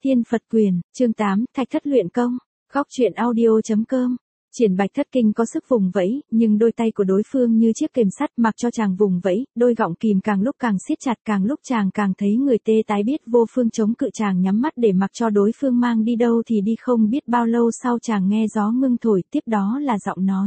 Tiên Phật Quyền, chương 8, Thạch Thất luyện công. Góc truyện audio.com. Triển Bạch thất kinh có sức vùng vẫy, nhưng đôi tay của đối phương như chiếc kềm sắt mặc cho chàng vùng vẫy, đôi gọng kìm càng lúc càng siết chặt, càng lúc chàng càng thấy người tê tái, biết vô phương chống cự. Chàng nhắm mắt để mặc cho đối phương mang đi đâu thì đi. Không biết bao lâu sau chàng nghe gió ngưng thổi, tiếp đó là giọng nói.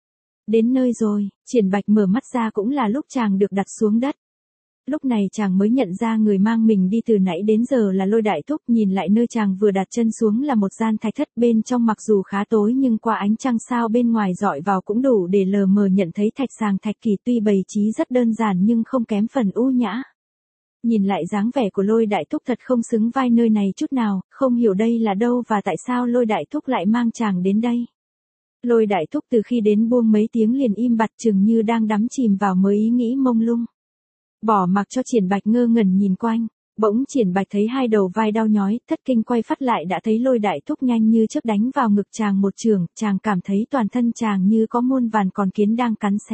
Đến nơi rồi. Triển Bạch mở mắt ra, cũng là lúc chàng được đặt xuống đất. Lúc này chàng mới nhận ra người mang mình đi từ nãy đến giờ là Lôi Đại Thúc. Nhìn lại nơi chàng vừa đặt chân xuống là một gian thạch thất, bên trong mặc dù khá tối nhưng qua ánh trăng sao bên ngoài dọi vào cũng đủ để lờ mờ nhận thấy thạch sàng thạch kỳ, tuy bày trí rất đơn giản nhưng không kém phần ưu nhã. Nhìn lại dáng vẻ của Lôi Đại Thúc thật không xứng vai nơi này chút nào, không hiểu đây là đâu và tại sao Lôi Đại Thúc lại mang chàng đến đây. Lôi Đại Thúc từ khi đến buông mấy tiếng liền im bặt, chừng như đang đắm chìm vào mấy ý nghĩ mông lung. Bỏ mặc cho Triển Bạch ngơ ngẩn nhìn quanh, bỗng Triển Bạch thấy hai đầu vai đau nhói, thất kinh quay phát lại đã thấy Lôi Đại Thúc nhanh như chớp đánh vào ngực chàng một chưởng. Chàng cảm thấy toàn thân chàng như có muôn vàn con kiến đang cắn xé.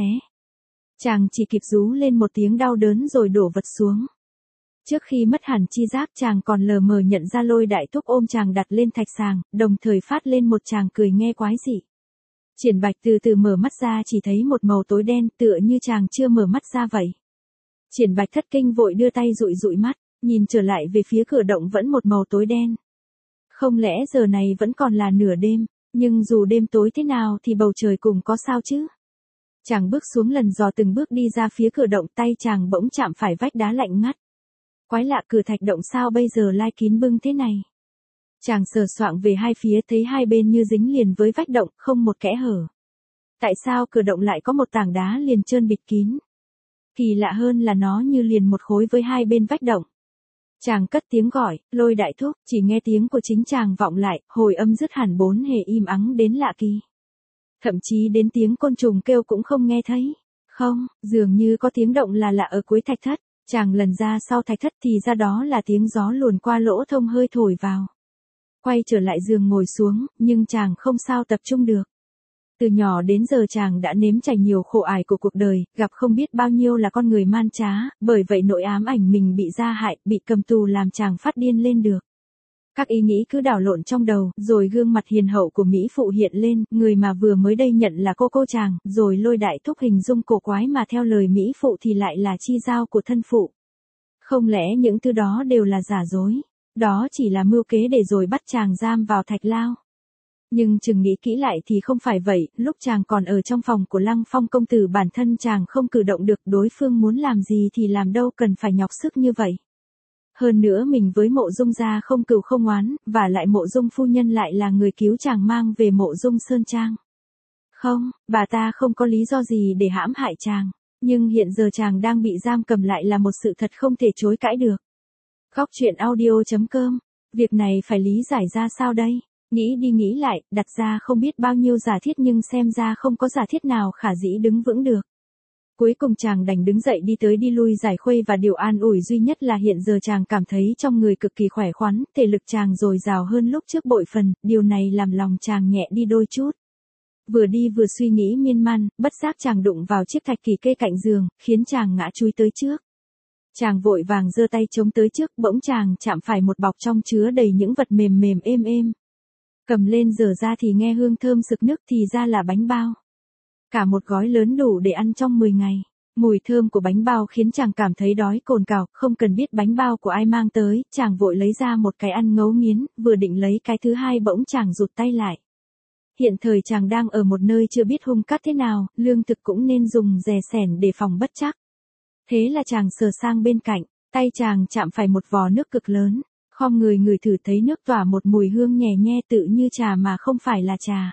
Chàng chỉ kịp rú lên một tiếng đau đớn rồi đổ vật xuống. Trước khi mất hẳn chi giác, chàng còn lờ mờ nhận ra Lôi Đại Thúc ôm chàng đặt lên thạch sàng, đồng thời phát lên một tràng cười nghe quái dị. Triển Bạch từ từ mở mắt ra, chỉ thấy một màu tối đen, tựa như chàng chưa mở mắt ra vậy. Triển Bạch thất kinh vội đưa tay dụi dụi mắt, nhìn trở lại về phía cửa động vẫn một màu tối đen. Không lẽ giờ này vẫn còn là nửa đêm, nhưng dù đêm tối thế nào thì bầu trời cũng có sao chứ. Chàng bước xuống lần dò từng bước đi ra phía cửa động, tay chàng bỗng chạm phải vách đá lạnh ngắt. Quái lạ, cửa thạch động sao bây giờ lai kín bưng thế này. Chàng sờ soạng về hai phía, thấy hai bên như dính liền với vách động, không một kẽ hở. Tại sao cửa động lại có một tảng đá liền trơn bịt kín? Kỳ lạ hơn là nó như liền một khối với hai bên vách động. Chàng cất tiếng gọi, Lôi Đại Thúc, chỉ nghe tiếng của chính chàng vọng lại, hồi âm dứt hẳn, bốn hề im ắng đến lạ kỳ. Thậm chí đến tiếng côn trùng kêu cũng không nghe thấy. Không, dường như có tiếng động là lạ ở cuối thạch thất. Chàng lần ra sau thạch thất thì ra đó là tiếng gió luồn qua lỗ thông hơi thổi vào. Quay trở lại giường ngồi xuống, nhưng chàng không sao tập trung được. Từ nhỏ đến giờ chàng đã nếm trải nhiều khổ ải của cuộc đời, gặp không biết bao nhiêu là con người man trá, bởi vậy nỗi ám ảnh mình bị gia hại, bị cầm tù làm chàng phát điên lên được. Các ý nghĩ cứ đảo lộn trong đầu, rồi gương mặt hiền hậu của Mỹ Phụ hiện lên, người mà vừa mới đây nhận là cô chàng, rồi Lôi Đại Thúc hình dung cổ quái mà theo lời Mỹ Phụ thì lại là chi giao của thân phụ. Không lẽ những thứ đó đều là giả dối? Đó chỉ là mưu kế để rồi bắt chàng giam vào thạch lao. Nhưng chừng nghĩ kỹ lại thì không phải vậy, lúc chàng còn ở trong phòng của Lăng Phong công tử bản thân chàng không cử động được, đối phương muốn làm gì thì làm, đâu cần phải nhọc sức như vậy. Hơn nữa mình với Mộ Dung gia không cừu không oán, và lại Mộ Dung phu nhân lại là người cứu chàng mang về Mộ Dung Sơn Trang. Không, bà ta không có lý do gì để hãm hại chàng, nhưng hiện giờ chàng đang bị giam cầm lại là một sự thật không thể chối cãi được. Góc truyện audio.com. Việc này phải lý giải ra sao đây? Nghĩ đi nghĩ lại, đặt ra không biết bao nhiêu giả thiết nhưng xem ra không có giả thiết nào khả dĩ đứng vững được. Cuối cùng chàng đành đứng dậy đi tới đi lui giải khuây, và điều an ủi duy nhất là hiện giờ chàng cảm thấy trong người cực kỳ khỏe khoắn, thể lực chàng dồi dào hơn lúc trước bội phần, điều này làm lòng chàng nhẹ đi đôi chút. Vừa đi vừa suy nghĩ miên man, bất giác chàng đụng vào chiếc thạch kỳ kê cạnh giường, khiến chàng ngã chúi tới trước. Chàng vội vàng giơ tay chống tới trước, bỗng chàng chạm phải một bọc trong chứa đầy những vật mềm mềm êm êm. Cầm lên dở ra thì nghe hương thơm sực nức, thì ra là bánh bao. Cả một gói lớn đủ để ăn trong 10 ngày. Mùi thơm của bánh bao khiến chàng cảm thấy đói cồn cào, không cần biết bánh bao của ai mang tới, chàng vội lấy ra một cái ăn ngấu nghiến, vừa định lấy cái thứ hai bỗng chàng rụt tay lại. Hiện thời chàng đang ở một nơi chưa biết hung cát thế nào, lương thực cũng nên dùng dè sẻn để phòng bất trắc. Thế là chàng sờ sang bên cạnh, tay chàng chạm phải một vò nước cực lớn. Khom người ngửi thử thấy nước tỏa một mùi hương nhẹ nhe tự như trà mà không phải là trà.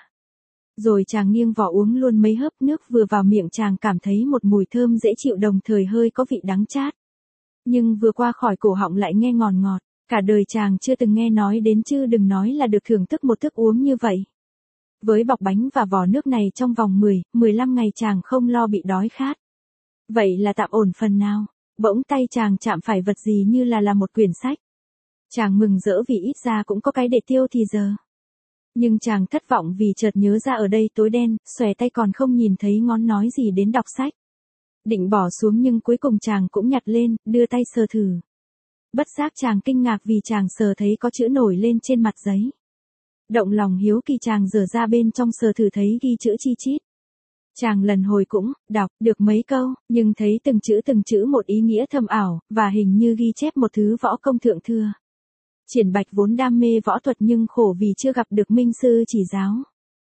Rồi chàng nghiêng vỏ uống luôn mấy hớp, nước vừa vào miệng chàng cảm thấy một mùi thơm dễ chịu, đồng thời hơi có vị đắng chát. Nhưng vừa qua khỏi cổ họng lại nghe ngọt ngọt, cả đời chàng chưa từng nghe nói đến, chứ đừng nói là được thưởng thức một thức uống như vậy. Với bọc bánh và vò nước này trong vòng 10-15 ngày chàng không lo bị đói khát. Vậy là tạm ổn phần nào, bỗng tay chàng chạm phải vật gì như là một quyển sách. Chàng mừng rỡ vì ít ra cũng có cái để tiêu thì giờ. Nhưng chàng thất vọng vì chợt nhớ ra ở đây tối đen, xòe tay còn không nhìn thấy ngón nói gì đến đọc sách. Định bỏ xuống nhưng cuối cùng chàng cũng nhặt lên, đưa tay sờ thử. bất giác chàng kinh ngạc vì chàng sờ thấy có chữ nổi lên trên mặt giấy. Động lòng hiếu kỳ chàng giở ra bên trong sờ thử thấy ghi chữ chi chít. Chàng lần hồi cũng, đọc, được mấy câu, nhưng thấy từng chữ một ý nghĩa thâm ảo, và hình như ghi chép một thứ võ công thượng thừa. Triển Bạch vốn đam mê võ thuật nhưng khổ vì chưa gặp được minh sư chỉ giáo.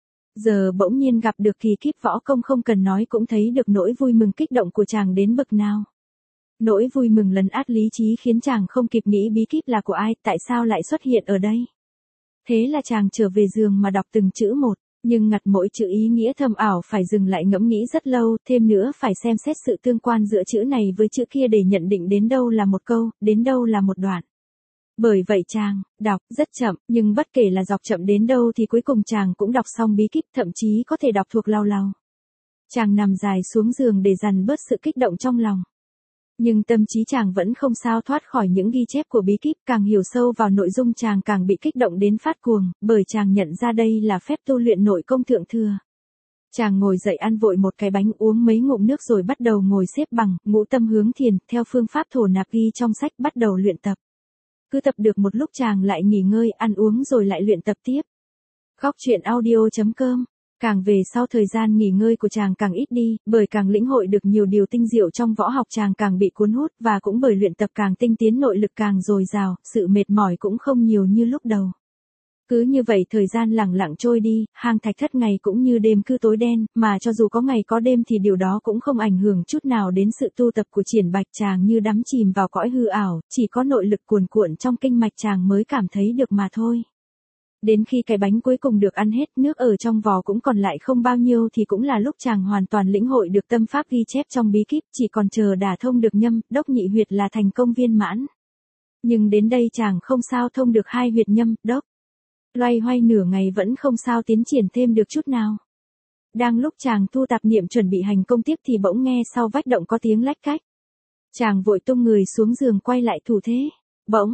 Giờ bỗng nhiên gặp được kỳ kíp võ công không cần nói cũng thấy được nỗi vui mừng kích động của chàng đến bậc nào. Nỗi vui mừng lấn át lý trí khiến chàng không kịp nghĩ bí kíp là của ai, tại sao lại xuất hiện ở đây. Thế là chàng trở về giường mà đọc từng chữ một, nhưng ngặt mỗi chữ ý nghĩa thâm ảo phải dừng lại ngẫm nghĩ rất lâu, thêm nữa phải xem xét sự tương quan giữa chữ này với chữ kia để nhận định đến đâu là một câu, đến đâu là một đoạn. Bởi vậy chàng, đọc, rất chậm, nhưng bất kể là đọc chậm đến đâu thì cuối cùng chàng cũng đọc xong bí kíp, thậm chí có thể đọc thuộc lau lau. Chàng nằm dài xuống giường để dằn bớt sự kích động trong lòng. Nhưng tâm trí chàng vẫn không sao thoát khỏi những ghi chép của bí kíp, càng hiểu sâu vào nội dung chàng càng bị kích động đến phát cuồng, bởi chàng nhận ra đây là phép tu luyện nội công thượng thừa. Chàng ngồi dậy ăn vội một cái bánh uống mấy ngụm nước rồi bắt đầu ngồi xếp bằng, ngũ tâm hướng thiền, theo phương pháp thổ nạp ghi trong sách bắt đầu luyện tập. Cứ tập được một lúc chàng lại nghỉ ngơi, ăn uống rồi lại luyện tập tiếp. Khóc chuyện audio.com. Càng về sau thời gian nghỉ ngơi của chàng càng ít đi, bởi càng lĩnh hội được nhiều điều tinh diệu trong võ học chàng càng bị cuốn hút, và cũng bởi luyện tập càng tinh tiến nội lực càng dồi dào, sự mệt mỏi cũng không nhiều như lúc đầu. Cứ như vậy thời gian lẳng lặng trôi đi, hang Thạch Thất ngày cũng như đêm cứ tối đen, mà cho dù có ngày có đêm thì điều đó cũng không ảnh hưởng chút nào đến sự tu tập của Triển Bạch. Chàng như đắm chìm vào cõi hư ảo, chỉ có nội lực cuồn cuộn trong kinh mạch chàng mới cảm thấy được mà thôi. Đến khi cái bánh cuối cùng được ăn hết, nước ở trong vò cũng còn lại không bao nhiêu thì cũng là lúc chàng hoàn toàn lĩnh hội được tâm pháp ghi chép trong bí kíp, chỉ còn chờ đả thông được nhâm, đốc nhị huyệt là thành công viên mãn. Nhưng đến đây chàng không sao thông được hai huyệt nhâm, đốc. Loay hoay nửa ngày vẫn không sao tiến triển thêm được chút nào. Đang lúc chàng thu tạp niệm chuẩn bị hành công tiếp thì bỗng nghe sau vách động có tiếng lách cách. Chàng vội tung người xuống giường quay lại thủ thế. Bỗng,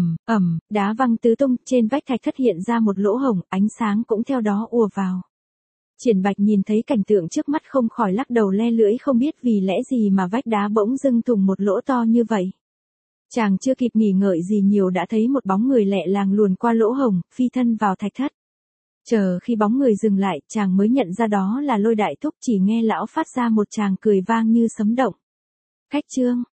đá văng tứ tung, trên vách thạch thất hiện ra một lỗ hổng, ánh sáng cũng theo đó ùa vào. Triển Bạch nhìn thấy cảnh tượng trước mắt không khỏi lắc đầu le lưỡi, không biết vì lẽ gì mà vách đá bỗng dưng thủng một lỗ to như vậy. Chàng chưa kịp nghỉ ngợi gì nhiều đã thấy một bóng người lẹ làng luồn qua lỗ hổng, phi thân vào thạch thất. Chờ khi bóng người dừng lại, chàng mới nhận ra đó là Lôi Đại Thúc, chỉ nghe lão phát ra một tràng cười vang như sấm động. Khách trương,